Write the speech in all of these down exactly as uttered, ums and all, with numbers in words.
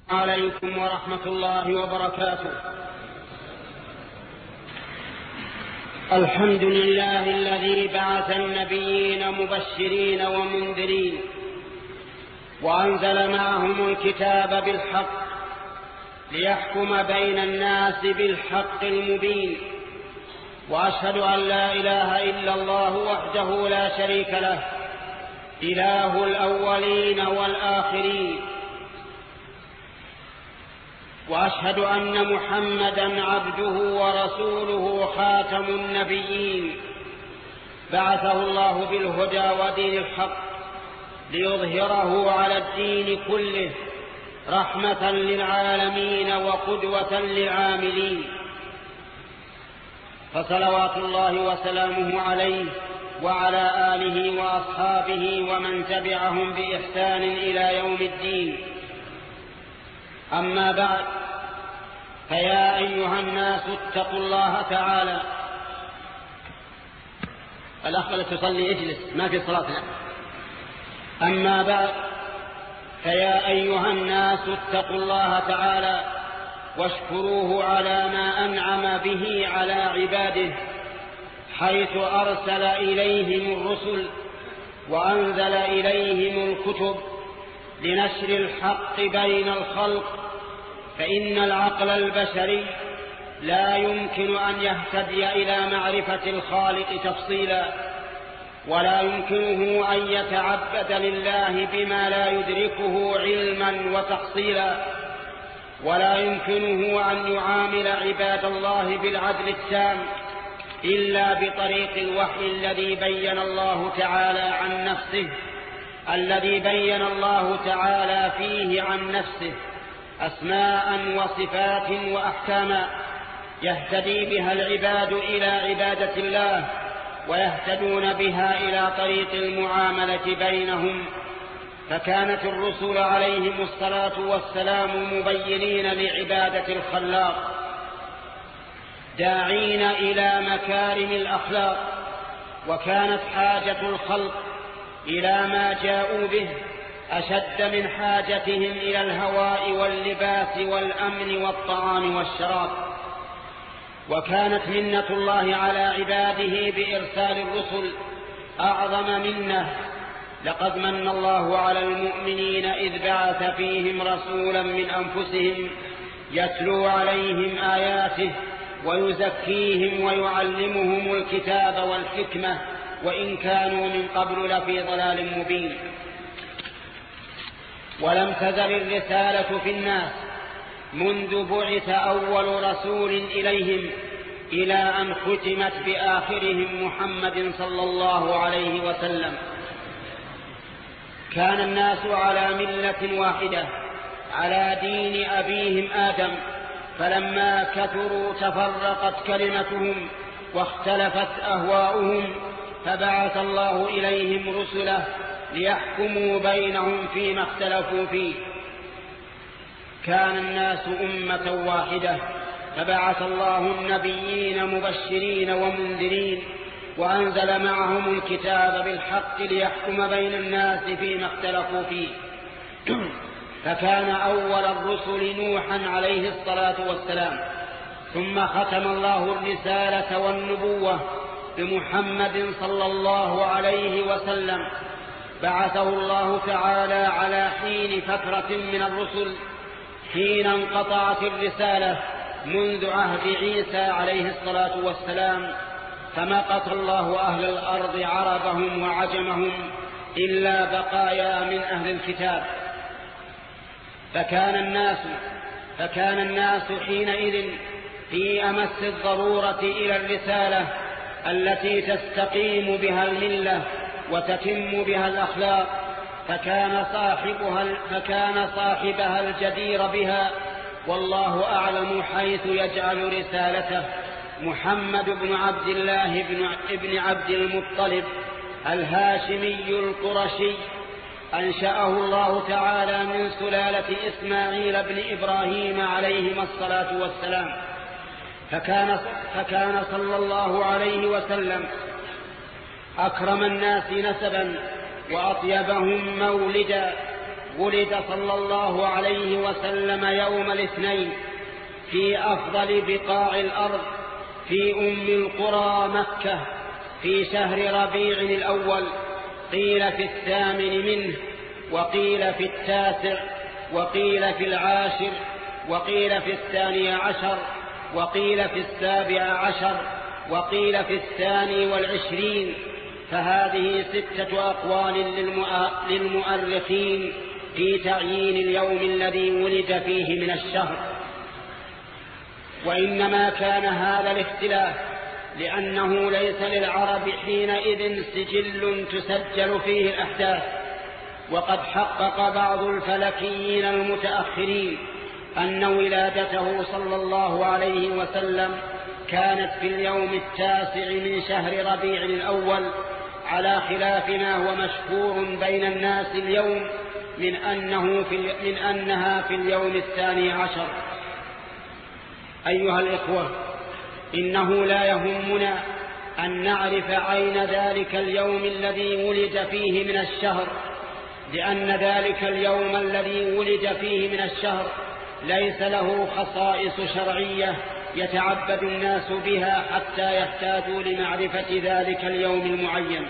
عليكم ورحمة الله وبركاته. الحمد لله الذي بعث النبيين مبشرين ومنذرين وأنزل معهم الكتاب بالحق ليحكم بين الناس بالحق المبين، وأشهد أن لا إله إلا الله وحده لا شريك له إله الأولين والآخرين، وأشهد أن محمدا عبده ورسوله خاتم النبيين، بعثه الله بالهدى ودين الحق ليظهره على الدين كله رحمة للعالمين وقدوة للعاملين، فصلوات الله وسلامه عليه وعلى آله وأصحابه ومن تبعهم بإحسان إلى يوم الدين. أما بعد، فيا أيها الناس اتقوا الله تعالى. الأخ تصلي اجلس، ما في صلاتنا. أما بعد، فيا أيها الناس اتقوا الله تعالى واشكروه على ما أنعم به على عباده، حيث أرسل إليهم الرسل وأنزل إليهم الكتب لنشر الحق بين الخلق، فإن العقل البشري لا يمكن أن يهتدي إلى معرفة الخالق تفصيلا، ولا يمكنه أن يتعبد لله بما لا يدركه علما وتحصيلا، ولا يمكنه أن يعامل عباد الله بالعدل التام إلا بطريق الوحي الذي بين الله تعالى عن نفسه الذي بين الله تعالى فيه عن نفسه أسماء وصفات وأحكاما يهتدي بها العباد إلى عبادة الله، ويهتدون بها إلى طريق المعاملة بينهم. فكانت الرسل عليهم الصلاة والسلام مبينين لعبادة الخلاق، داعين إلى مكارم الأخلاق، وكانت حاجة الخلق إلى ما جاءوا به أشد من حاجتهم إلى الهواء واللباس والأمن والطعام والشراب. وكانت منة الله على عباده بإرسال الرسل أعظم منه. لقد من الله على المؤمنين إذ بعث فيهم رسولا من أنفسهم يتلو عليهم آياته ويزكيهم ويعلمهم الكتاب والحكمة وإن كانوا من قبل لفي ضلال مبين. ولم تزل الرسالة في الناس منذ بعث أول رسول إليهم إلى أن ختمت بآخرهم محمد صلى الله عليه وسلم. كان الناس على ملة واحدة على دين أبيهم آدم، فلما كثروا تفرقت كلمتهم واختلفت أهواؤهم، فبعث الله إليهم رسله ليحكموا بينهم فيما اختلفوا فيه. كان الناس أمة واحدة، فبعث الله النبيين مبشرين ومنذرين وأنزل معهم الكتاب بالحق ليحكم بين الناس فيما اختلفوا فيه. فكان أول الرسل نوحا عليه الصلاة والسلام، ثم ختم الله الرسالة والنبوة بمحمد صلى الله عليه وسلم، بعثه الله تعالى على حين فترة من الرسل حين انقطعت الرسالة منذ عهد عيسى عليه الصلاة والسلام، فمقت الله أهل الأرض عربهم وعجمهم إلا بقايا من أهل الكتاب. فكان الناس فكان الناس حينئذ في أمس الضرورة إلى الرسالة التي تستقيم بها الملة وتتم بها الأخلاق، فكان صاحبها, فكان صاحبها الجدير بها، والله أعلم حيث يجعل رسالته، محمد بن عبد الله بن عبد المطلب الهاشمي القرشي، أنشأه الله تعالى من سلالة إسماعيل بن إبراهيم عليهما الصلاة والسلام. فكان, فكان صلى الله عليه وسلم أكرم الناس نسبا وأطيبهم مولدا ولد صلى الله عليه وسلم يوم الاثنين في أفضل بقاع الأرض في أم القرى مكة في شهر ربيع الأول، قيل في الثامن منه، وقيل في التاسع، وقيل في العاشر، وقيل في الثاني عشر، وقيل في السابع عشر، وقيل في الثاني والعشرين. فهذه ستة أقوال للمؤرخين في تعيين اليوم الذي ولد فيه من الشهر. وإنما كان هذا الاختلاف لأنه ليس للعرب حينئذ سجل تسجل فيه الأحداث. وقد حقق بعض الفلكيين المتأخرين أن ولادته صلى الله عليه وسلم كانت في اليوم التاسع من شهر ربيع الأول، على خلاف ما هو مشهور بين الناس اليوم من, أنه في من أنها في اليوم الثاني عشر. أيها الإخوة، إنه لا يهمنا أن نعرف عين ذلك اليوم الذي ولد فيه من الشهر، لأن ذلك اليوم الذي ولد فيه من الشهر ليس له خصائص شرعية يتعبد الناس بها حتى يحتاجوا لمعرفة ذلك اليوم المعين.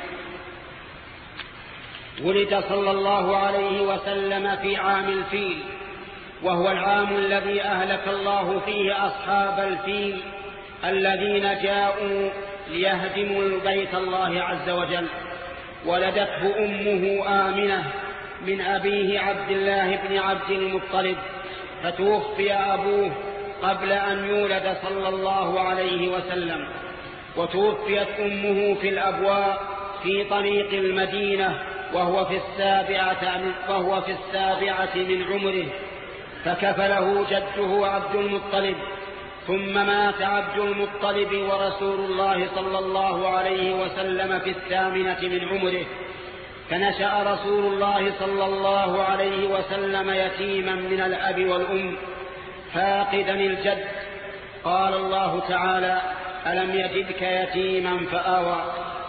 ولد صلى الله عليه وسلم في عام الفيل، وهو العام الذي أهلك الله فيه أصحاب الفيل الذين جاءوا ليهدموا البيت الله عز وجل. ولدته أمه آمنة من أبيه عبد الله بن عبد المطلب، فتوفي أبوه قبل أن يولد صلى الله عليه وسلم، وتوفيت أمه في الأبواء في طريق المدينة وهو في السابعة وهو في السابعة من عمره، فكفله جده عبد المطلب. ثم مات عبد المطلب ورسول الله صلى الله عليه وسلم في الثامنة من عمره، فنشأ رسول الله صلى الله عليه وسلم يتيما من الأب والأم فاقدا الجد. قال الله تعالى: ألم يجدك يتيما فآوى.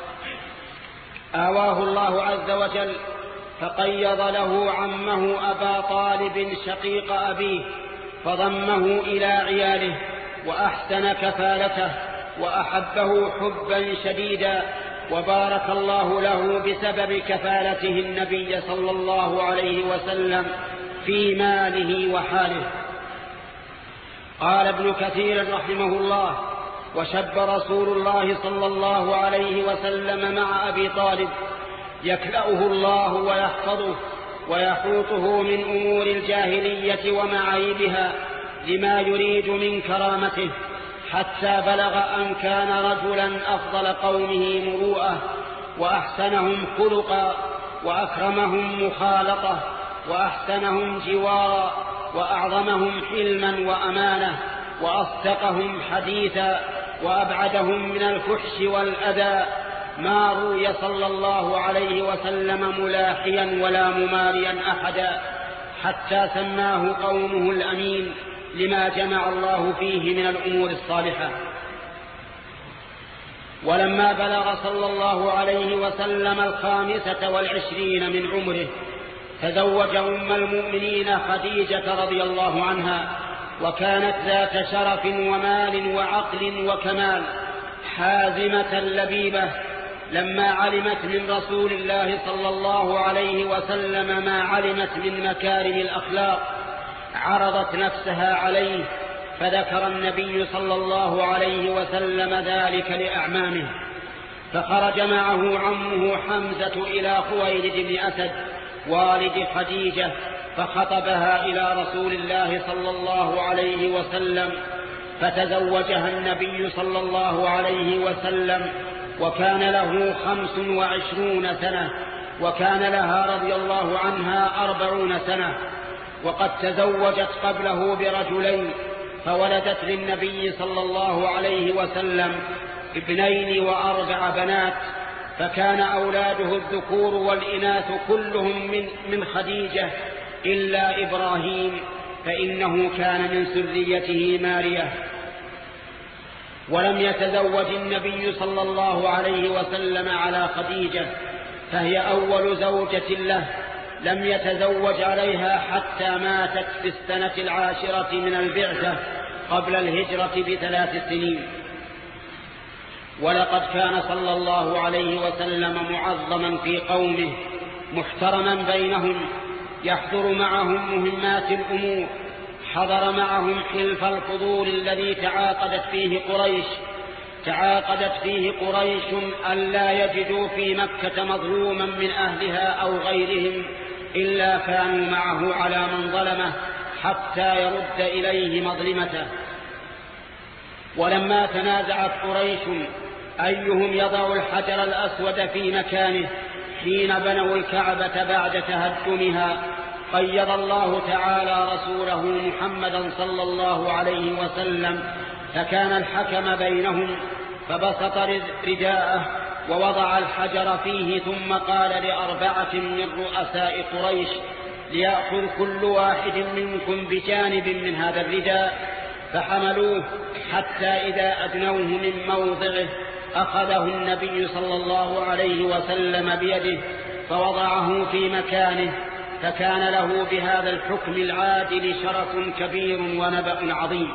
آواه الله عز وجل فقيض له عمه أبا طالب شقيق أبيه، فضمه إلى عياله وأحسن كفالته وأحبه حبا شديدا، وبارك الله له بسبب كفالته النبي صلى الله عليه وسلم في ماله وحاله. قال ابن كثير رحمه الله: وشب رسول الله صلى الله عليه وسلم مع أبي طالب يكلأه الله ويحفظه ويحوطه من أمور الجاهلية ومعايبها لما يريد من كرامته، حتى بلغ أن كان رجلا أفضل قومه مروءة وأحسنهم خلقا وأكرمهم مخالطة وأحسنهم جوارا وأعظمهم حلما وأمانة وأصدقهم حديثا وأبعدهم من الفحش والأذى. ما روي صلى الله عليه وسلم ملاحيا ولا مماريا أحدا، حتى سماه قومه الأمين لما جمع الله فيه من الأمور الصالحة. ولما بلغ صلى الله عليه وسلم الخامسة والعشرين من عمره تزوج أم المؤمنين خديجة رضي الله عنها، وكانت ذات شرف ومال وعقل وكمال، حازمة لبيبة. لما علمت من رسول الله صلى الله عليه وسلم ما علمت من مكارم الأخلاق عرضت نفسها عليه، فذكر النبي صلى الله عليه وسلم ذلك لأعمامه، فخرج معه عمه حمزة إلى خويلد بن أسد والد خديجة، فخطبها إلى رسول الله صلى الله عليه وسلم، فتزوجها النبي صلى الله عليه وسلم، وكان له خمس وعشرون سنة، وكان لها رضي الله عنها أربعون سنة. وقد تزوجت قبله برجلين، فولدت للنبي صلى الله عليه وسلم ابنين وأربع بنات، فكان أولاده الذكور والإناث كلهم من, من خديجة إلا إبراهيم، فإنه كان من سريته مارية. ولم يتزوج النبي صلى الله عليه وسلم على خديجة، فهي أول زوجة له، لم يتزوج عليها حتى ماتت في السنة العاشرة من البعثة قبل الهجرة بثلاث سنين. ولقد كان صلى الله عليه وسلم معظما في قومه محترما بينهم، يحضر معهم مهمات الأمور، حضر معهم حلف الفضول الذي تعاقدت فيه قريش تعاقدت فيه قريش ألا يجدوا في مكة مظلوما من أهلها أو غيرهم إلا كانوا معه على من ظلمه حتى يرد إليه مظلمته. ولما تنازعت قريش أيهم يضع الحجر الأسود في مكانه حين بنوا الكعبة بعد تهدمها، قيض الله تعالى رسوله محمدا صلى الله عليه وسلم فكان الحكم بينهم، فبسط رداءه ووضع الحجر فيه، ثم قال لأربعة من رؤساء قريش ليأخذ كل واحد منكم بجانب من هذا الرداء، فحملوه حتى إذا أدنوه من موضعه أخذه النبي صلى الله عليه وسلم بيده فوضعه في مكانه، فكان له بهذا الحكم العادل شرف كبير ونبأ عظيم.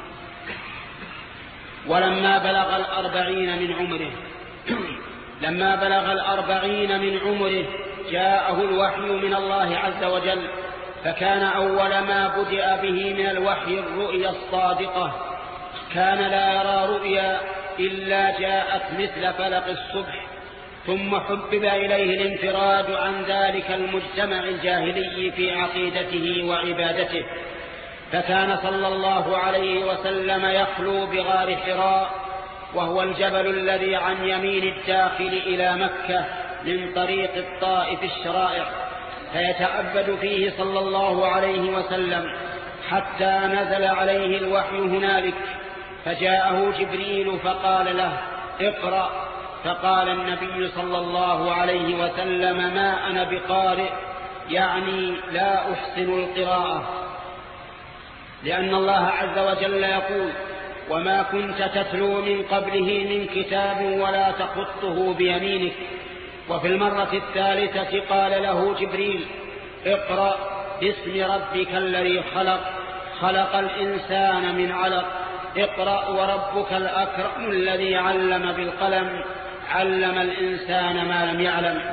ولما بلغ الأربعين من عمره لما بلغ الأربعين من عمره جاءه الوحي من الله عز وجل، فكان أول ما بدأ به من الوحي الرؤيا الصادقة. كان لا يرى رؤيا إلا جاءت مثل فلق الصبح، ثم حبب إليه الانفراد عن ذلك المجتمع الجاهلي في عقيدته وعبادته، فكان صلى الله عليه وسلم يخلو بغار حراء، وهو الجبل الذي عن يمين الداخل إلى مكة من طريق الطائف الشرائع، فيتعبد فيه صلى الله عليه وسلم حتى نزل عليه الوحي هنالك، فجاءه جبريل فقال له اقرأ، فقال النبي صلى الله عليه وسلم ما أنا بقارئ، يعني لا أحسن القراءة، لأن الله عز وجل يقول وما كنت تتلو من قبله من كتاب ولا تخطه بيمينك. وفي المرة الثالثة قال له جبريل اقرأ باسم ربك الذي خلق خلق الإنسان من علق اقرأ وربك الأكرم الذي علم بالقلم علم الإنسان ما لم يعلم.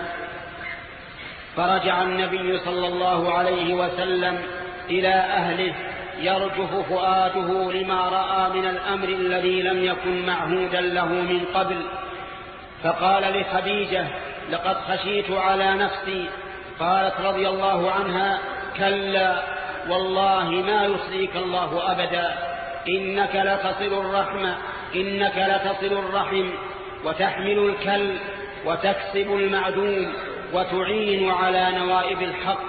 فرجع النبي صلى الله عليه وسلم إلى أهله يرجف فؤاده لما رأى من الأمر الذي لم يكن معهودا له من قبل، فقال لخديجة لقد خشيت على نفسي، قالت رضي الله عنها كلا والله ما يخزيك الله أبدا، إنك لتصل الرحم إنك لتصل الرحم وتحمل الكل وتكسب المعدوم وتعين على نوائب الحق.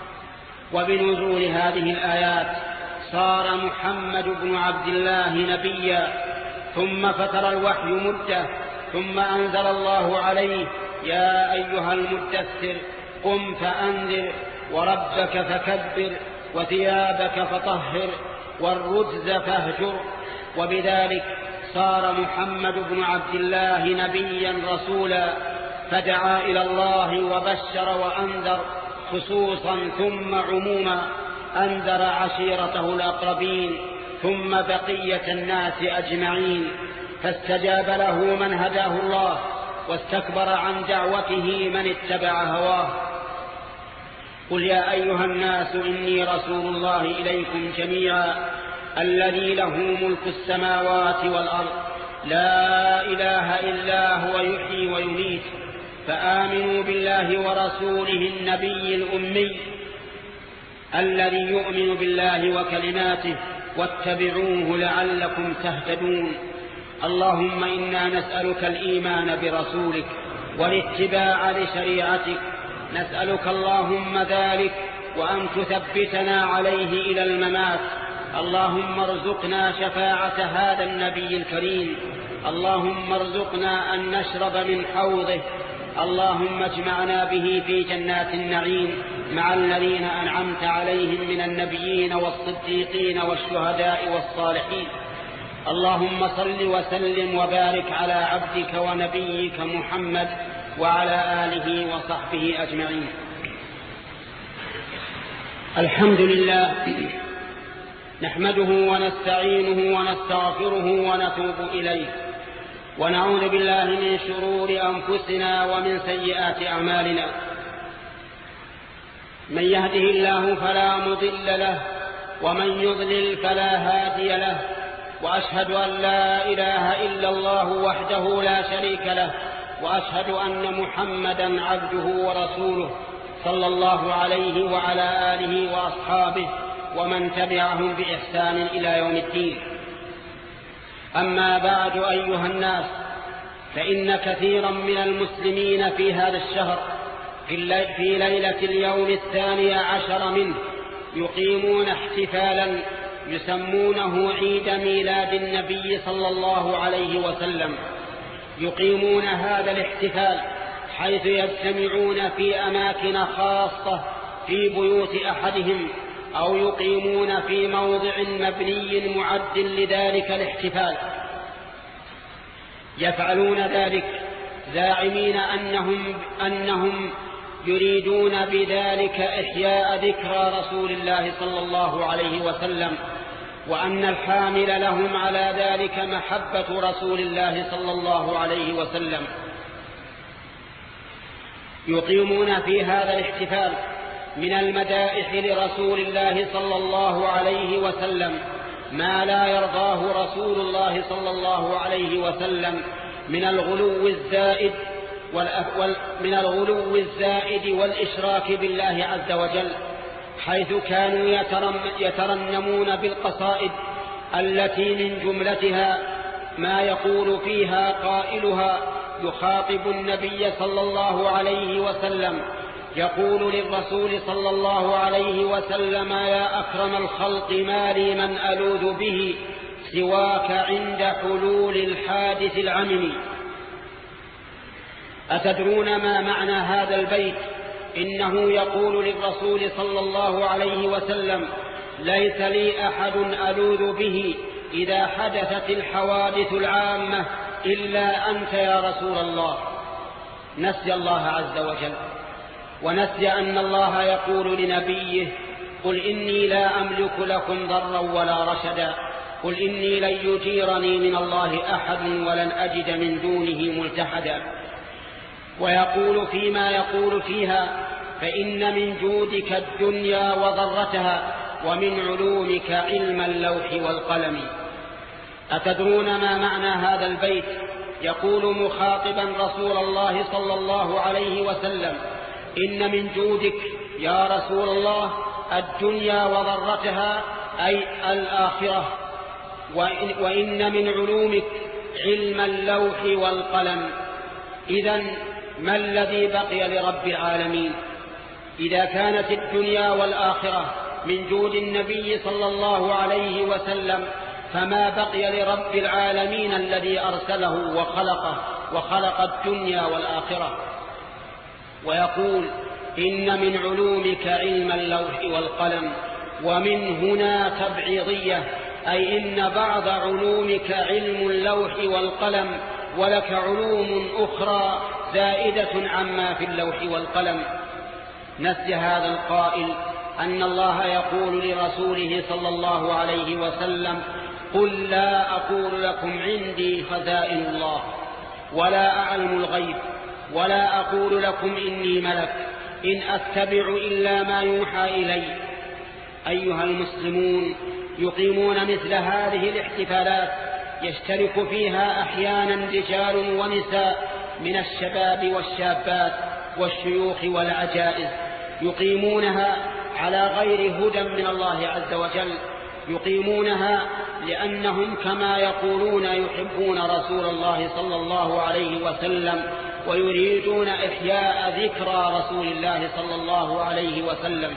وبنزول هذه الآيات صار محمد بن عبد الله نبيا، ثم فتر الوحي مدة، ثم أنزل الله عليه يا أيها المدثر قم فأنذر وربك فكبر وثيابك فطهر والرجز فاهجر. وبذلك صار محمد بن عبد الله نبيا رسولا، فدعا إلى الله وبشر وأنذر خصوصا ثم عموما، أنذر عشيرته الأقربين ثم بقية الناس أجمعين، فاستجاب له من هداه الله واستكبر عن دعوته من اتبع هواه. قل يا أيها الناس إني رسول الله إليكم جميعا الذي له ملك السماوات والأرض لا إله إلا هو يحيي ويميت، فآمنوا بالله ورسوله النبي الأمي الذي يؤمن بالله وكلماته واتبعوه لعلكم تهتدون. اللهم إنا نسألك الإيمان برسولك والاتباع لشريعتك، نسألك اللهم ذلك وأن تثبتنا عليه إلى الممات. اللهم ارزقنا شفاعة هذا النبي الكريم، اللهم ارزقنا أن نشرب من حوضه، اللهم اجمعنا به في جنات النعيم مع الذين أنعمت عليهم من النبيين والصديقين والشهداء والصالحين. اللهم صل وسلم وبارك على عبدك ونبيك محمد وعلى آله وصحبه أجمعين. الحمد لله نحمده ونستعينه ونستغفره ونتوب إليه ونعوذ بالله من شرور أنفسنا ومن سيئات أعمالنا. من يهده الله فلا مضل له ومن يضلل فلا هادي له، وأشهد أن لا إله إلا الله وحده لا شريك له، وأشهد أن محمدا عبده ورسوله صلى الله عليه وعلى آله وأصحابه ومن تبعهم بإحسان إلى يوم الدين. أما بعد أيها الناس، فإن كثيرا من المسلمين في هذا الشهر في ليلة اليوم الثاني عشر منه يقيمون احتفالا يسمونه عيد ميلاد النبي صلى الله عليه وسلم. يقيمون هذا الاحتفال حيث يجتمعون في أماكن خاصة في بيوت أحدهم، أو يقيمون في موضع مبني معد لذلك الاحتفال. يفعلون ذلك زاعمين أنهم, أنهم يريدون بذلك إحياء ذكرى رسول الله صلى الله عليه وسلم، وأن الحامل لهم على ذلك محبة رسول الله صلى الله عليه وسلم. يقيمون في هذا الاحتفال من المدائح لرسول الله صلى الله عليه وسلم ما لا يرضاه رسول الله صلى الله عليه وسلم من الغلو الزائد من الغلو الزائد والإشراك بالله عز وجل، حيث كانوا يترنمون بالقصائد التي من جملتها ما يقول فيها قائلها يخاطب النبي صلى الله عليه وسلم، يقول للرسول صلى الله عليه وسلم: يا أكرم الخلق ما لي من ألوذ به سواك عند حلول الحادث العمم. أتدرون ما معنى هذا البيت؟ إنه يقول للرسول صلى الله عليه وسلم: ليس لي أحد ألوذ به إذا حدثت الحوادث العامة إلا أنت يا رسول الله. نسي الله عز وجل، ونسي أن الله يقول لنبيه: قل إني لا أملك لكم ضرا ولا رشدا، قل إني لن يجيرني من الله أحد ولن أجد من دونه ملتحدا. ويقول فيما يقول فيها: فإن من جودك الدنيا وضرتها، ومن علومك علم اللوح والقلم. أتدرون ما معنى هذا البيت؟ يقول مخاطبا رسول الله صلى الله عليه وسلم: إن من جودك يا رسول الله الدنيا وضرتها، أي الآخرة، وإن, وإن من علومك علم اللوح والقلم. إذن ما الذي بقي لرب العالمين؟ إذا كانت الدنيا والآخرة من جود النبي صلى الله عليه وسلم، فما بقي لرب العالمين الذي أرسله وخلقه وخلق الدنيا والآخرة. ويقول: إن من علومك علم اللوح والقلم. ومن هنا تبعيضية، أي إن بعض علومك علم اللوح والقلم، ولك علوم أخرى زائدة عما في اللوح والقلم. نسي هذا القائل أن الله يقول لرسوله صلى الله عليه وسلم: قل لا أقول لكم عندي خزائن الله ولا أعلم الغيب ولا أقول لكم إني ملك إن أتبع إلا ما يوحى إلي. أيها المسلمون، يقيمون مثل هذه الاحتفالات يشترك فيها أحيانا رجال ونساء من الشباب والشابات والشيوخ والعجائز، يقيمونها على غير هدى من الله عز وجل. يقيمونها لأنهم كما يقولون يحبون رسول الله صلى الله عليه وسلم، ويريدون إحياء ذكرى رسول الله صلى الله عليه وسلم.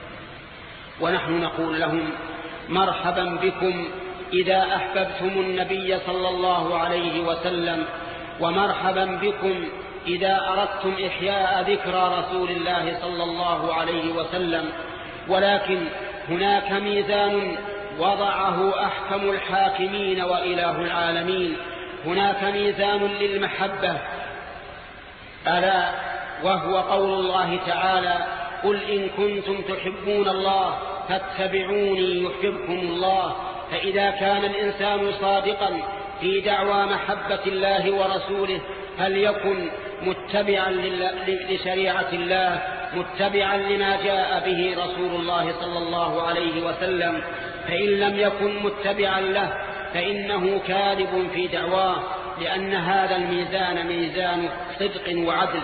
ونحن نقول لهم: مرحبا بكم إذا أحببتم النبي صلى الله عليه وسلم، ومرحبا بكم إذا أردتم إحياء ذكرى رسول الله صلى الله عليه وسلم. ولكن هناك ميزان وضعه أحكم الحاكمين وإله العالمين، هناك ميزان للمحبة، ألا وهو قول الله تعالى: قل إن كنتم تحبون الله فاتبعوني يحببكم الله. فإذا كان الإنسان صادقا في دعوى محبة الله ورسوله فليكن متبعا لشريعة الله، متبعا لما جاء به رسول الله صلى الله عليه وسلم. فإن لم يكن متبعا له فإنه كاذب في دعواه، لأن هذا الميزان ميزان صدق وعدل.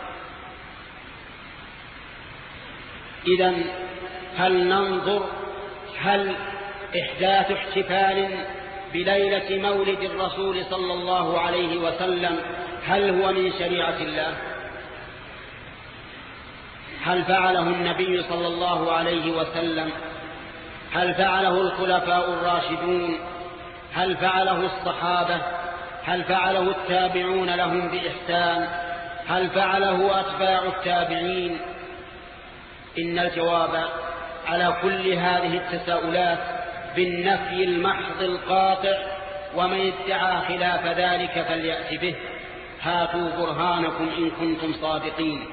إذن هل ننظر هل إحداث احتفال بليلة مولد الرسول صلى الله عليه وسلم هل هو من شريعة الله؟ هل فعله النبي صلى الله عليه وسلم؟ هل فعله الخلفاء الراشدون؟ هل فعله الصحابة؟ هل فعله التابعون لهم بإحسان؟ هل فعله أتباع التابعين؟ إن الجواب على كل هذه التساؤلات بالنفي المحض القاطع، ومن ادعى خلاف ذلك فليأت به. هاتوا برهانكم إن كنتم صادقين.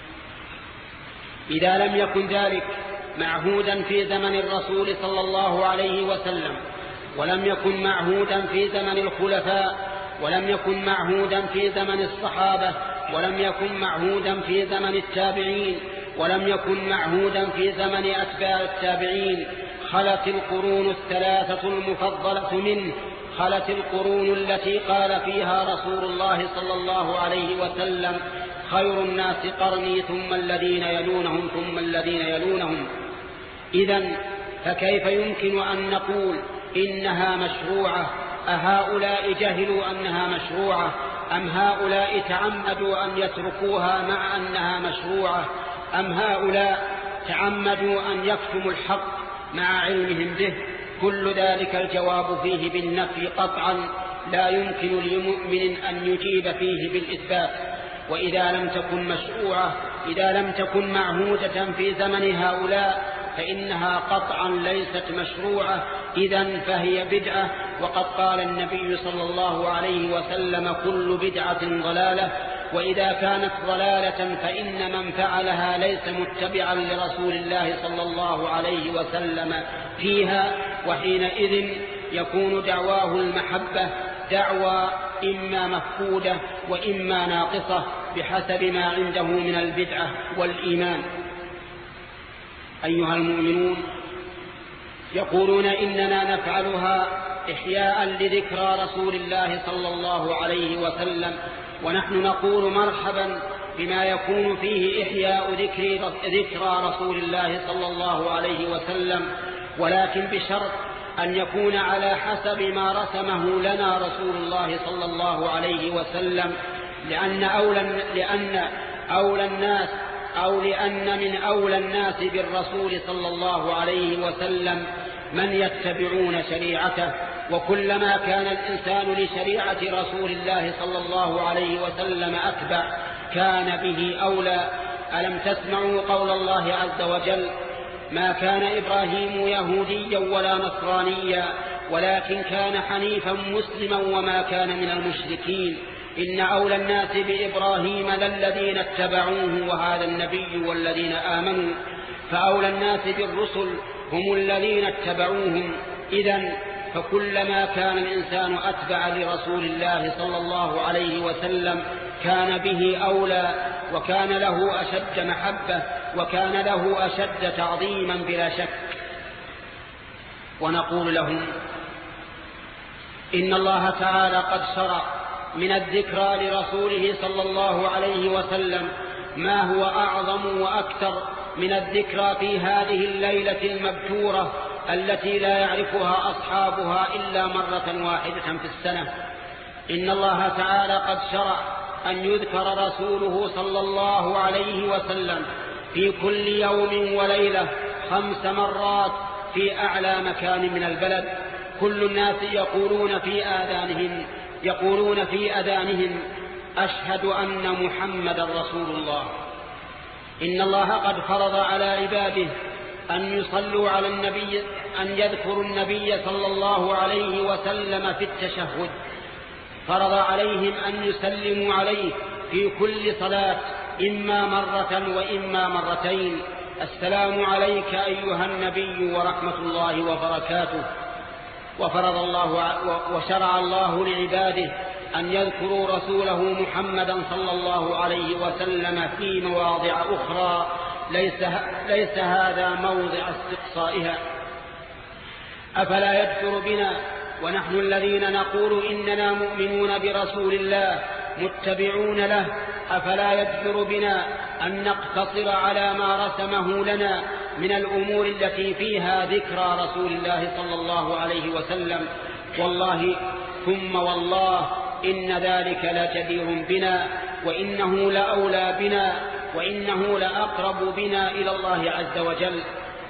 إذا لم يكن ذلك معهودا في زمن الرسول صلى الله عليه وسلم، ولم يكن معهودا في زمن الخلفاء، ولم يكن معهودا في زمن الصحابة، ولم يكن معهودا في زمن التابعين، ولم يكن معهودا في زمن أتباع التابعين، خلت القرون الثلاثة المفضلة منه، خلت القرون التي قال فيها رسول الله صلى الله عليه وسلم: خير الناس قرني ثم الذين يلونهم ثم الذين يلونهم. إذن فكيف يمكن أن نقول إنها مشروعة؟ أهؤلاء جهلوا أنها مشروعة أم هؤلاء تعمدوا أن يتركوها مع أنها مشروعة؟ أم هؤلاء تعمدوا أن يكتموا الحق مع علمهم به؟ كل ذلك الجواب فيه بالنفي قطعا، لا يمكن لمؤمن أن يجيب فيه بالإثبات. وإذا لم تكن مشروعة، إذا لم تكن معهودة في زمن هؤلاء فإنها قطعا ليست مشروعة، إذن فهي بدعة. وقد قال النبي صلى الله عليه وسلم: كل بدعة ضلالة. وإذا كانت ضلالة فإن من فعلها ليس متبعا لرسول الله صلى الله عليه وسلم فيها، وحينئذ يكون دعواه المحبة دعوى إما مفقودة وإما ناقصة بحسب ما عنده من البدعة والإيمان. أيها المؤمنون، يقولون إننا نفعلها إحياء لذكرى رسول الله صلى الله عليه وسلم، ونحن نقول مرحبا بما يكون فيه إحياء ذكر ذكرى رسول الله صلى الله عليه وسلم، ولكن بشرط أن يكون على حسب ما رسمه لنا رسول الله صلى الله عليه وسلم، لأن أولى, لأن أولى الناس أو لأن من أولى الناس بالرسول صلى الله عليه وسلم من يتبعون شريعته، وكلما كان الإنسان لشريعة رسول الله صلى الله عليه وسلم أتبع كان به أولى. ألم تسمعوا قول الله عز وجل: ما كان إبراهيم يهوديا ولا نصرانيا ولكن كان حنيفا مسلما وما كان من المشركين، إن أولى الناس بإبراهيم للذين اتبعوه وهذا النبي والذين آمنوا، فأولى الناس بالرسل هم الذين اتبعوهم. إذن فكلما كان الإنسان أتبع لرسول الله صلى الله عليه وسلم كان به أولى، وكان له أشد محبة، وكان له أشد تعظيما بلا شك. ونقول لهم: إن الله تعالى قد شرع من الذكرى لرسوله صلى الله عليه وسلم ما هو أعظم وأكثر من الذكرى في هذه الليلة المبتورة التي لا يعرفها أصحابها إلا مرة واحدة في السنة. إن الله تعالى قد شرع أن يذكر رسوله صلى الله عليه وسلم في كل يوم وليلة خمس مرات في أعلى مكان من البلد. كل الناس يقولون في آذانهم يقولون في أذانهم: أشهد أن محمد رسول الله. إن الله قد فرض على عباده أن يصلوا على النبي، أن يذكروا النبي صلى الله عليه وسلم في التشهد، فرض عليهم أن يسلموا عليه في كل صلاة إما مرة وإما مرتين: السلام عليك أيها النبي ورحمة الله وبركاته. وفرض الله وشرع الله لعباده أن يذكروا رسوله محمدا صلى الله عليه وسلم في مواضع أخرى ليس, ليس هذا موضع استقصائها. أفلا يذكر بنا ونحن الذين نقول إننا مؤمنون برسول الله متبعون له؟ أفلا يذكر بنا أن نقتصر على ما رسمه لنا من الأمور التي فيها ذكرى رسول الله صلى الله عليه وسلم؟ والله ثم والله إن ذلك لجدير بنا، وإنه لأولى بنا، وإنه لأقرب بنا إلى الله عز وجل.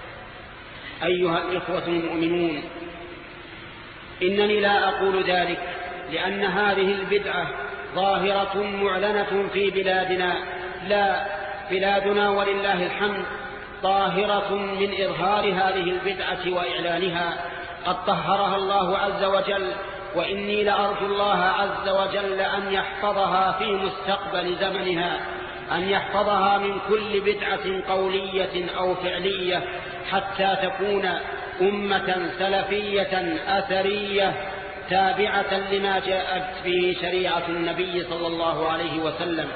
أيها الإخوة المؤمنون، إنني لا أقول ذلك لأن هذه البدعة ظاهرة معلنة في بلادنا، لا، بلادنا ولله الحمد ظاهرة من إظهار هذه البدعة وإعلانها، قد طهرها الله عز وجل، وإني لأرجو الله عز وجل أن يحفظها في مستقبل زمنها، أن يحفظها من كل بدعة قولية أو فعلية، حتى تكون أمة سلفية أثرية تابعة لما جاءت به شريعة النبي صلى الله عليه وسلم.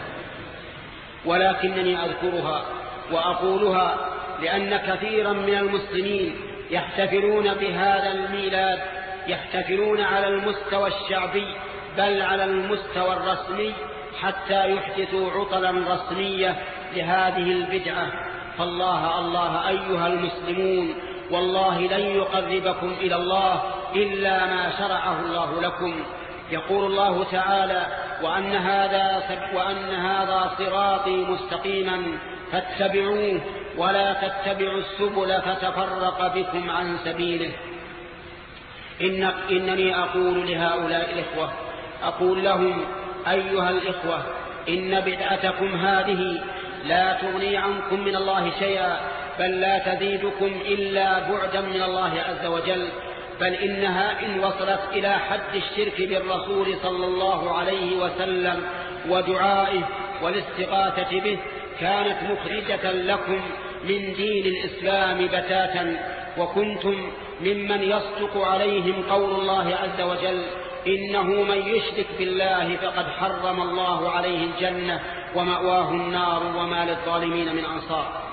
ولكنني أذكرها وأقولها لأن كثيرا من المسلمين يحتفلون بهذا الميلاد، يحتفلون على المستوى الشعبي بل على المستوى الرسمي، حتى يحدثوا عطلا رسمية لهذه البدعة. فالله الله أيها المسلمون، والله لن يقربكم إلى الله إلا ما شرعه الله لكم. يقول الله تعالى: وأن هذا, وأن هذا صراطي مستقيما فاتبعوه ولا تتبعوا السبل فتفرق بكم عن سبيله. إن إنني أقول لهؤلاء الإخوة، أقول لهم: أيها الإخوة، إن بدعتكم هذه لا تغني عنكم من الله شيئا، بل لا تزيدكم إلا بعدا من الله عز وجل، بل إنها إن وصلت إلى حد الشرك بالرسول صلى الله عليه وسلم ودعائه والاستغاثة به كانت مخرجة لكم من دين الإسلام بتاتا، وكنتم ممن يصدق عليهم قول الله عز وجل: إنه من يشرك بالله فقد حرم الله عليه الجنة ومأواه النار وما للظالمين من أنصار.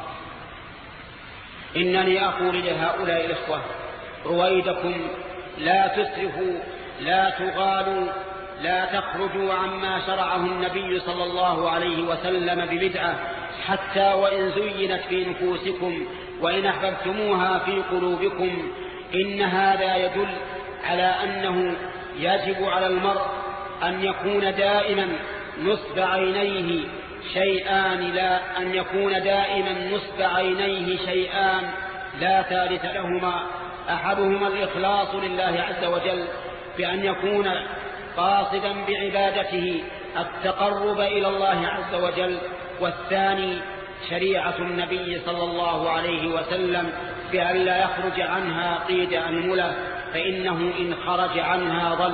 إنني أقول لهؤلاء الإخوة: رويدكم لا تسرفوا، لا تغالوا، لا تخرجوا عما شرعه النبي صلى الله عليه وسلم ببدعة، حتى وإن زينت في نفوسكم وإن أحببتموها في قلوبكم. إن هذا يدل على أنه يجب على المرء أن يكون دائما نصب عينيه شيئان لا أن يكون دائما نصب عينيه شيئان لا ثالث لهما: أحدهما الإخلاص لله عز وجل بأن يكون قاصدا بعبادته التقرب إلى الله عز وجل، والثاني شريعة النبي صلى الله عليه وسلم بأن لا يخرج عنها قيد أنملة، فإنه إن خرج عنها ضل.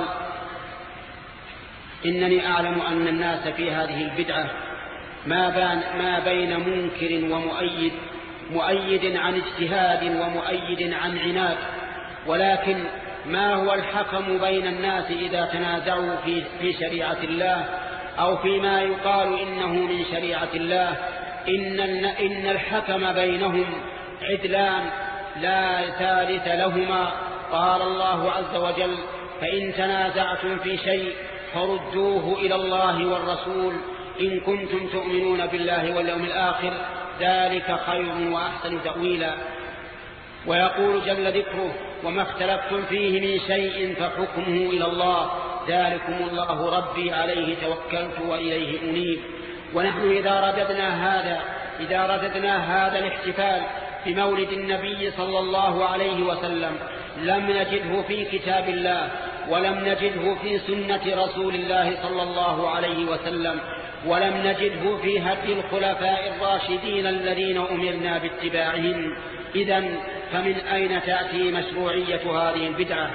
إنني أعلم أن الناس في هذه البدعة ما بين منكر ومؤيد، مؤيد عن اجتهاد ومؤيد عن عناد، ولكن ما هو الحكم بين الناس إذا تنازعوا في, في شريعة الله أو فيما يقال إنه من شريعة الله؟ إن, إن الحكم بينهم عدلان لا ثالث لهما. قال الله عز وجل: فإن تنازعتم في شيء فردوه إلى الله والرسول إن كنتم تؤمنون بالله واليوم الآخر، ذلك خير وأحسن تأويلا. ويقول جل ذكره: وما اختلفتم فيه من شيء فحكمه إلى الله، ذلكم الله ربي عليه توكلت وإليه أنيب. ونحن إذا رددنا هذا إذا رددنا هذا الاحتفال بمولد النبي صلى الله عليه وسلم لم نجده في كتاب الله، ولم نجده في سنة رسول الله صلى الله عليه وسلم، ولم نجده في هدي الخلفاء الراشدين الذين أمرنا باتباعهم. إذن فمن أين تأتي مشروعية هذه البدعة؟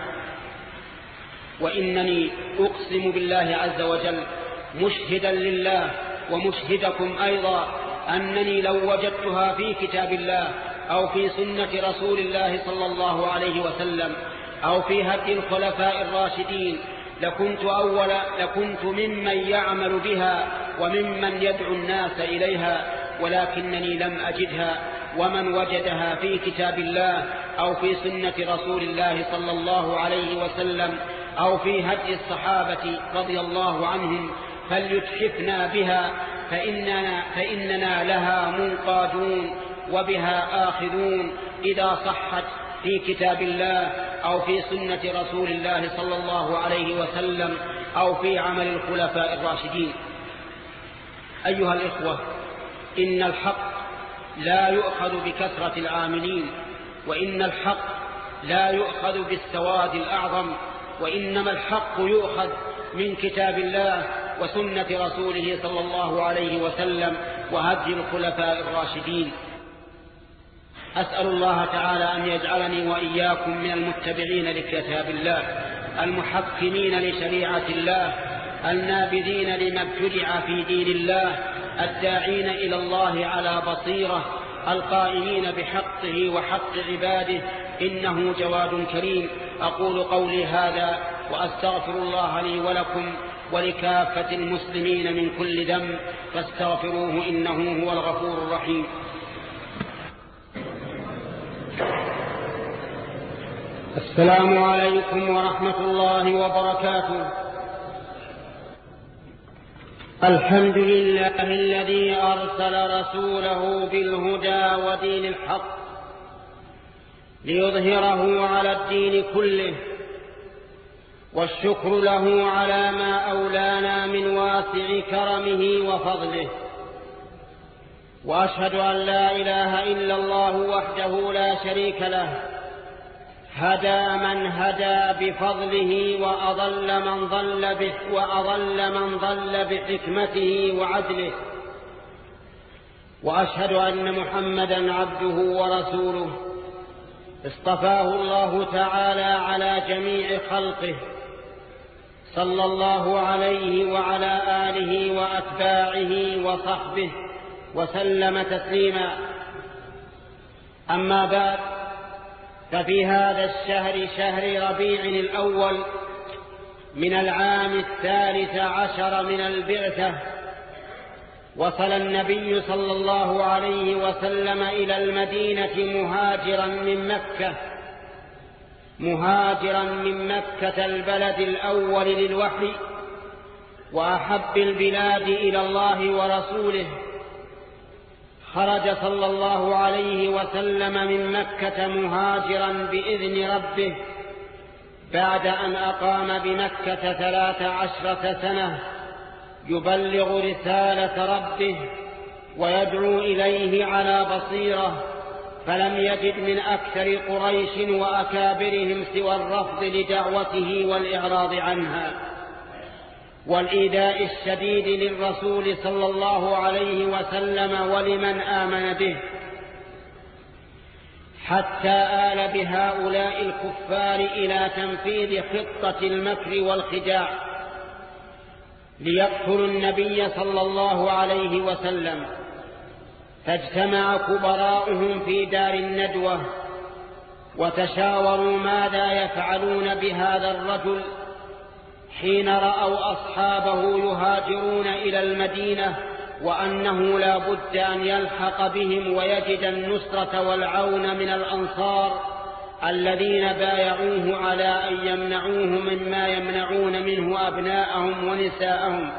وإنني أقسم بالله عز وجل مشهدا لله ومشهدكم أيضا أنني لو وجدتها في كتاب الله أو في سنة رسول الله صلى الله عليه وسلم أو في هدي الخلفاء الراشدين لكنت أول لكنت ممن يعمل بها وممن يدعو الناس إليها، ولكنني لم أجدها. ومن وجدها في كتاب الله أو في سنة رسول الله صلى الله عليه وسلم أو في هدي الصحابة رضي الله عنهم فليتحفنا بها، فإننا, فإننا لها منقادون وبها آخذون إذا صحت في كتاب الله أو في سنة رسول الله صلى الله عليه وسلم أو في عمل الخلفاء الراشدين. أيها الإخوة، إن الحق لا يؤخذ بكثرة العاملين، وإن الحق لا يؤخذ بالسواد الأعظم، وإنما الحق يؤخذ من كتاب الله وسنة رسوله صلى الله عليه وسلم وهدي الخلفاء الراشدين. أسأل الله تعالى أن يجعلني وإياكم من المتبعين لكتاب الله المحكمين لشريعة الله النابذين لما ابتدع في دين الله الداعين إلى الله على بصيرة القائمين بحقه وحق عباده، إنه جواد كريم. أقول قولي هذا وأستغفر الله لي ولكم ولكافة المسلمين من كل ذنب فاستغفروه إنه هو الغفور الرحيم. السلام عليكم ورحمة الله وبركاته. الحمد لله الذي أرسل رسوله بالهدى ودين الحق ليظهره على الدين كله، والشكر له على ما أولانا من واسع كرمه وفضله، وأشهد أن لا إله إلا الله وحده لا شريك له، هدى من هدى بفضله وأضل من ضل به وأضل من ضل بحكمته وعدله، وأشهد أن محمدا عبده ورسوله اصطفاه الله تعالى على جميع خلقه، صلى الله عليه وعلى آله وأتباعه وصحبه وسلم تسليما. أما بعد، ففي هذا الشهر شهر ربيع الأول من العام الثالث عشر من البعثة وصل النبي صلى الله عليه وسلم إلى المدينة مهاجرا من مكة مهاجرا من مكة البلد الأول للوحي وأحب البلاد إلى الله ورسوله. خرج صلى الله عليه وسلم من مكة مهاجرا بإذن ربه بعد أن أقام بمكة ثلاث عشرة سنة يبلغ رسالة ربه ويدعو إليه على بصيرة، فلم يجد من أكثر قريش وأكابرهم سوى الرفض لدعوته والإعراض عنها والإيذاء الشديد للرسول صلى الله عليه وسلم ولمن آمن به، حتى آل بهؤلاء الكفار إلى تنفيذ خطة المكر والخداع ليقتلوا النبي صلى الله عليه وسلم. فاجتمع كبراؤهم في دار الندوة وتشاوروا ماذا يفعلون بهذا الرجل حين رأوا أصحابه يهاجرون إلى المدينة وأنه لا بد أن يلحق بهم ويجد النصرة والعون من الأنصار الذين بايعوه على أن يمنعوه مما يمنعون منه أبناءهم ونساءهم.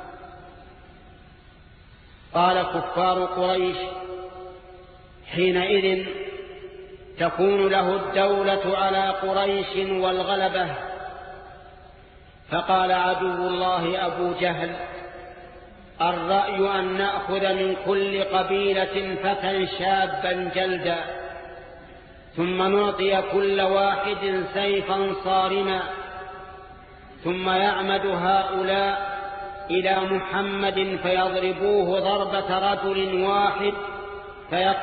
قال كفار قريش حينئذ تكون له الدولة على قريش والغلبة. فقال عدو الله أبو جهل الرأي أن نأخذ من كل قبيلة فتى شابا جلدا ثم نعطي كل واحد سيفا صارما، ثم يعمد هؤلاء إلى محمد فيضربوه ضربة رجل واحد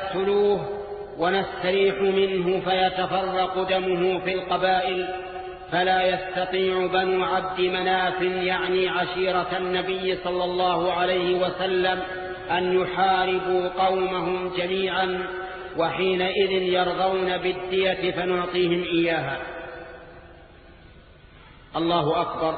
فيقتلوه ونستريح منه فيتفرق دمه في القبائل، فلا يستطيع بنو عبد مناف يعني عشيرة النبي صلى الله عليه وسلم أن يحاربوا قومهم جميعا، وحينئذ يرضون بالدية فنعطيهم إياها. الله أكبر.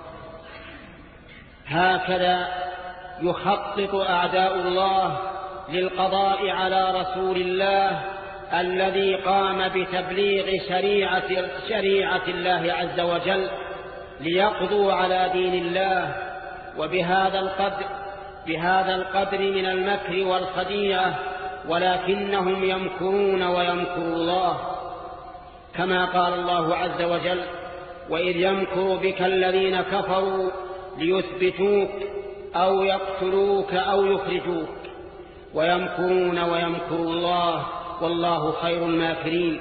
هكذا يخطط أعداء الله للقضاء على رسول الله الذي قام بتبليغ شريعة, شريعة الله عز وجل ليقضوا على دين الله. وبهذا القدر بهذا القدر من المكر والخديعة، ولكنهم يمكرون ويمكر الله، كما قال الله عز وجل: وإذ يمكر بك الذين كفروا ليثبتوك أو يقتلوك أو يخرجوك ويمكرون ويمكر الله والله خير الماكرين.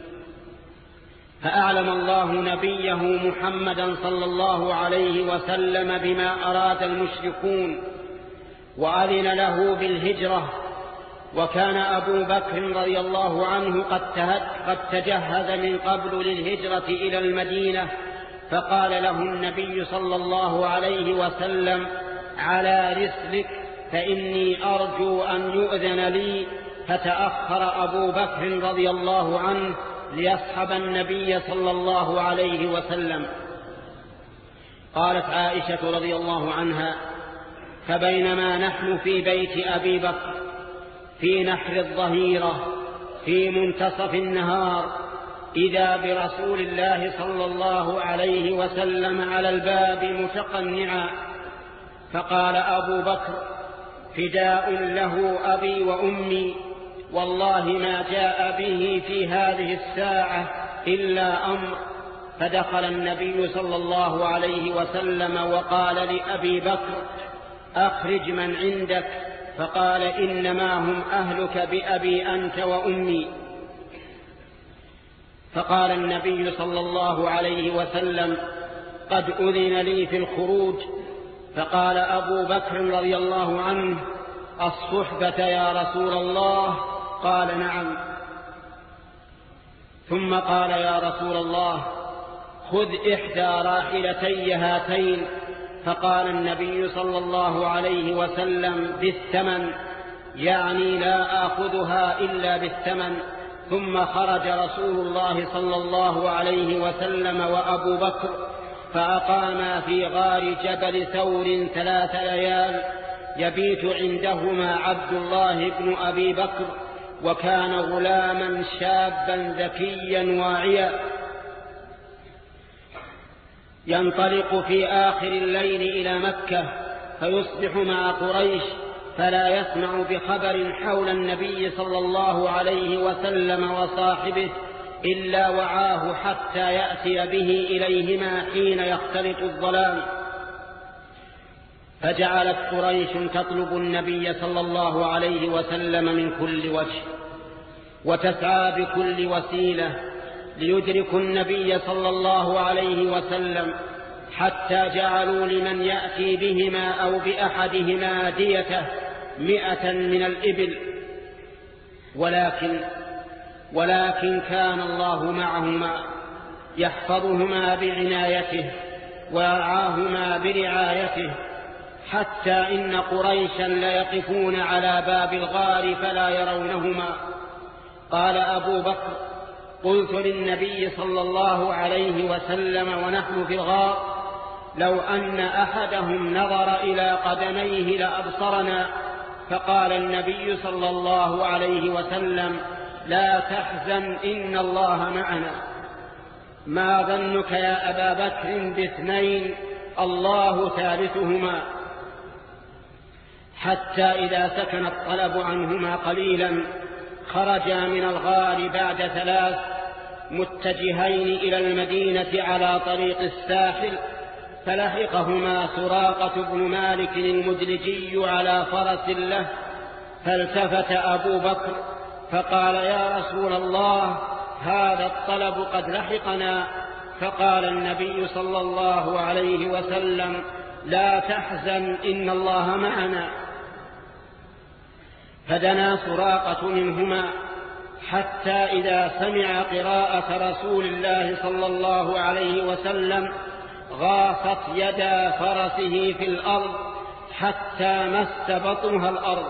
فأعلم الله نبيه محمدا صلى الله عليه وسلم بما أراد المشركون وأذن له بالهجرة. وكان أبو بكر رضي الله عنه قد تجهز من قبل للهجرة إلى المدينة، فقال له النبي صلى الله عليه وسلم: على رسلك فإني أرجو أن يؤذن لي. فتأخر أبو بكر رضي الله عنه ليصحب النبي صلى الله عليه وسلم. قالت عائشة رضي الله عنها: فبينما نحن في بيت أبي بكر في نحر الظهيرة في منتصف النهار إذا برسول الله صلى الله عليه وسلم على الباب متقنعا، فقال أبو بكر: فداء له أبي وأمي، والله ما جاء به في هذه الساعة إلا أمر. فدخل النبي صلى الله عليه وسلم وقال لأبي بكر: أخرج من عندك. فقال: إنما هم أهلك بأبي أنت وأمي. فقال النبي صلى الله عليه وسلم: قد أذن لي في الخروج. فقال أبو بكر رضي الله عنه: الصحبة يا رسول الله؟ قال: نعم. ثم قال: يا رسول الله، خذ إحدى راحلتي هاتين. فقال النبي صلى الله عليه وسلم: بالثمن، يعني لا آخذها إلا بالثمن. ثم خرج رسول الله صلى الله عليه وسلم وأبو بكر، فأقاما في غار جبل ثور ثلاث ليال يبيت عندهما عبد الله بن أبي بكر، وكان غلاما شابا ذكيا واعيا، ينطلق في آخر الليل إلى مكة فيصبح مع قريش، فلا يسمع بخبر حول النبي صلى الله عليه وسلم وصاحبه إلا وعاه حتى يأتي به إليهما حين يختلط الظلام. فجعلت قريش تطلب النبي صلى الله عليه وسلم من كل وجه، وتسعى بكل وسيلة ليدركوا النبي صلى الله عليه وسلم، حتى جعلوا لمن يأتي بهما أو بأحدهما ديته مئة من الإبل. ولكن ولكن كان الله معهما يحفظهما بعنايته ويرعاهما برعايته، حتى إن قريشا ليقفون على باب الغار فلا يرونهما. قال أبو بكر: قلت للنبي صلى الله عليه وسلم ونحن في الغار: لو أن أحدهم نظر إلى قدميه لأبصرنا. فقال النبي صلى الله عليه وسلم: لا تحزن إن الله معنا. ما ظنك يا أبا بكر باثنين الله ثالثهما. حتى إذا سكن الطلب عنهما قليلا خرجا من الغار بعد ثلاث متجهين إلى المدينة على طريق الساحل، فلحقهما سراقة بن مالك المدلجي على فرس له، فالتفت أبو بكر فقال: يا رسول الله، هذا الطلب قد لحقنا. فقال النبي صلى الله عليه وسلم: لا تحزن إن الله معنا. فدنا سراقة منهما حتى إذا سمع قراءة رسول الله صلى الله عليه وسلم غاصت يدا فرسه في الأرض حتى مس بطنها الأرض.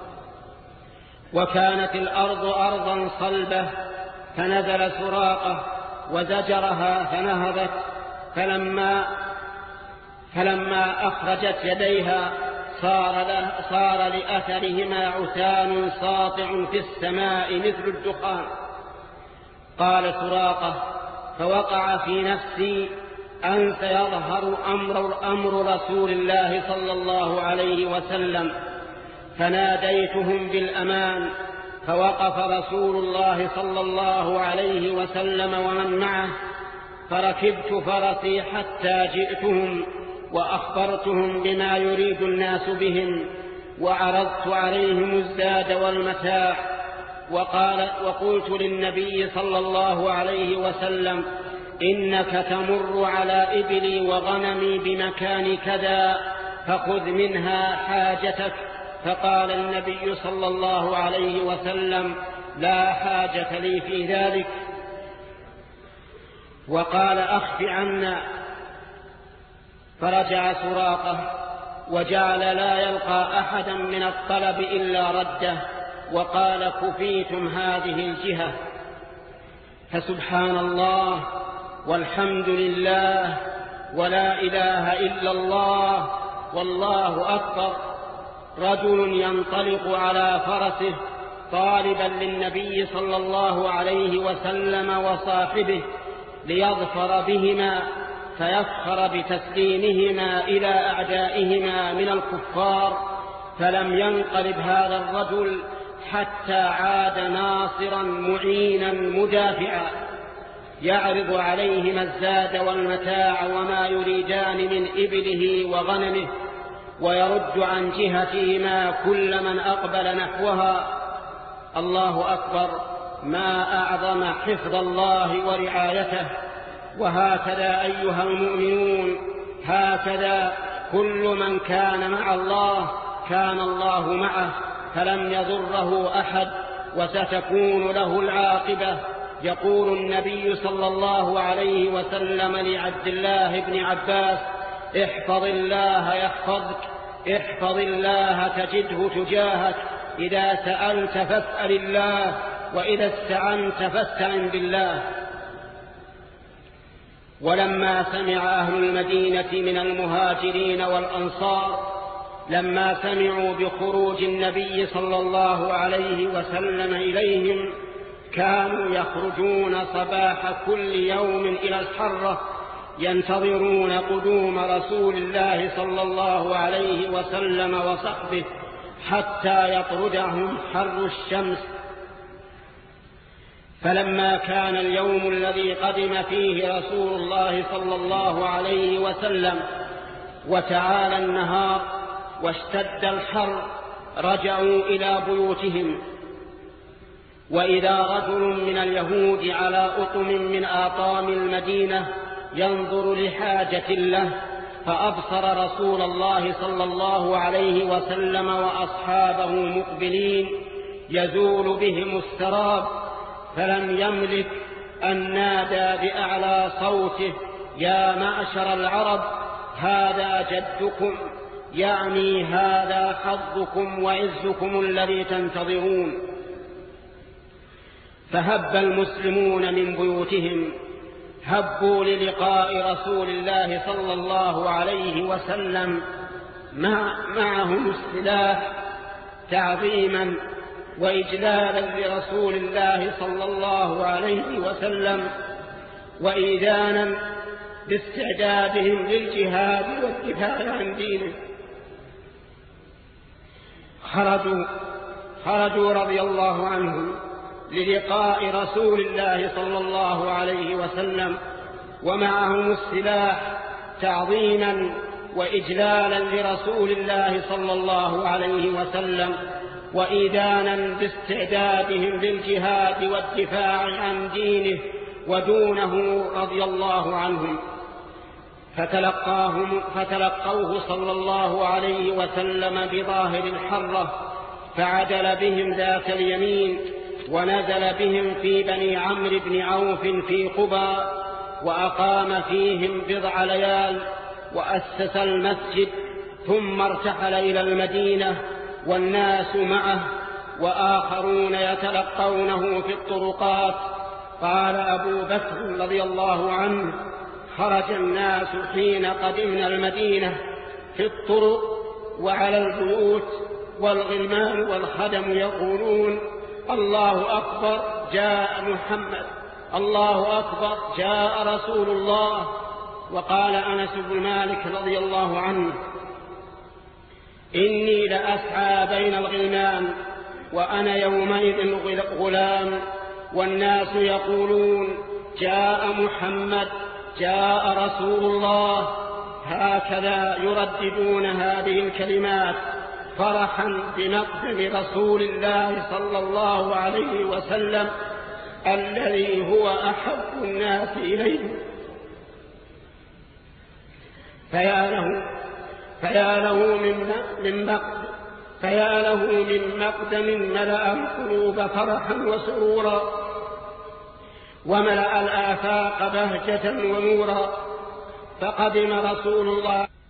وكانت الأرض أرضا صلبة، فنزل سراقة وزجرها فنهضت، فلما, فلما أخرجت يديها صار, صار لأثرهما عثان ساطع في السماء مثل الدخان. قال سراقة: فوقع في نفسي أن سيظهر أمر, أمر رسول الله صلى الله عليه وسلم، فناديتهم بالأمان، فوقف رسول الله صلى الله عليه وسلم ومن معه، فركبت فرسي حتى جئتهم وأخبرتهم بما يريد الناس بهم، وعرضت عليهم الزاد والمتاع، وقال وقلت للنبي صلى الله عليه وسلم: إنك تمر على إبلي وغنمي بمكان كذا، فخذ منها حاجتك. فقال النبي صلى الله عليه وسلم: لا حاجة لي في ذلك. وقال: أخف عنا. فرجع سراقة وجعل لا يلقى أحدا من الطلب إلا رده، وقال: كفيتم هذه الجهة. فسبحان الله والحمد لله ولا إله إلا الله والله أكبر. رجل ينطلق على فرسه طالبا للنبي صلى الله عليه وسلم وصاحبه ليظفر بهما، فيفخر بتسليمهما إلى أعدائهما من الكفار، فلم ينقلب هذا الرجل حتى عاد ناصرا معينا مدافعا، يعرض عليهما الزاد والمتاع وما يريدان من إبله وغنمه، ويرد عن جهتهما كل من أقبل نحوها. الله أكبر، ما أعظم حفظ الله ورعايته. وهكذا أيها المؤمنون، هكذا كل من كان مع الله كان الله معه، فلم يضره أحد، وستكون له العاقبة. يقول النبي صلى الله عليه وسلم لعبد الله بن عباس: احفظ الله يحفظك، احفظ الله تجده تجاهك، إذا سألت فاسأل الله، وإذا استعنت فاستعن بالله. ولما سمع أهل المدينة من المهاجرين والأنصار لما سمعوا بخروج النبي صلى الله عليه وسلم إليهم، كانوا يخرجون صباح كل يوم إلى الحرة ينتظرون قدوم رسول الله صلى الله عليه وسلم وصحبه حتى يطردهم حر الشمس. فلما كان اليوم الذي قدم فيه رسول الله صلى الله عليه وسلم وتعالى النهار واشتد الحر، رجعوا إلى بيوتهم، وإذا رجل من اليهود على أطم من آطام المدينة ينظر لحاجة له، فأبصر رسول الله صلى الله عليه وسلم وأصحابه مقبلين يزول بهم السراب، فلم يملك أن نادى بأعلى صوته: يا معشر العرب، هذا جدكم، يعني هذا حظكم وعزكم الذي تنتظرون. فهب المسلمون من بيوتهم، هبوا للقاء رسول الله صلى الله عليه وسلم، مع معهم السلاح تعظيما وإجلالا لرسول الله صلى الله عليه وسلم، وإيذانا باستعدادهم للجهاد والدفاع عن دينه. خرجوا, خرجوا رضي الله عنهم للقاء رسول الله صلى الله عليه وسلم، ومعهم السلاح تعظيما وإجلالا لرسول الله صلى الله عليه وسلم، وإيذانا باستعدادهم للجهاد والدفاع عن دينه ودونه رضي الله عنهم. فتلقاهم فتلقوه صلى الله عليه وسلم بظاهر الحرة، فعدل بهم ذات اليمين ونزل بهم في بني عمرو بن عوف في قبى، وأقام فيهم بضع ليال، وأسس المسجد، ثم ارتحل إلى المدينة والناس معه وآخرون يتلقونه في الطرقات. قال أبو بكر رضي الله عنه: خرج الناس حين قدمنا المدينة في الطرق وعلى البيوت، والغلمان والخدم يقولون: الله أكبر جاء محمد، الله أكبر جاء رسول الله. وقال أنس بن مالك رضي الله عنه: إني لأسعى بين الغلمان وأنا يومئذ غلام، والناس يقولون: جاء محمد جاء رسول الله، هكذا يرددون هذه الكلمات فرحا بمقدم رسول الله صلى الله عليه وسلم الذي هو أحب الناس إليه. فيا له فيا له من من مقدم فيا له من مقدم ملأ القلوب فرحا وسرورا، وملأ الآفاق بهجة ونورا. فقدم رسول الله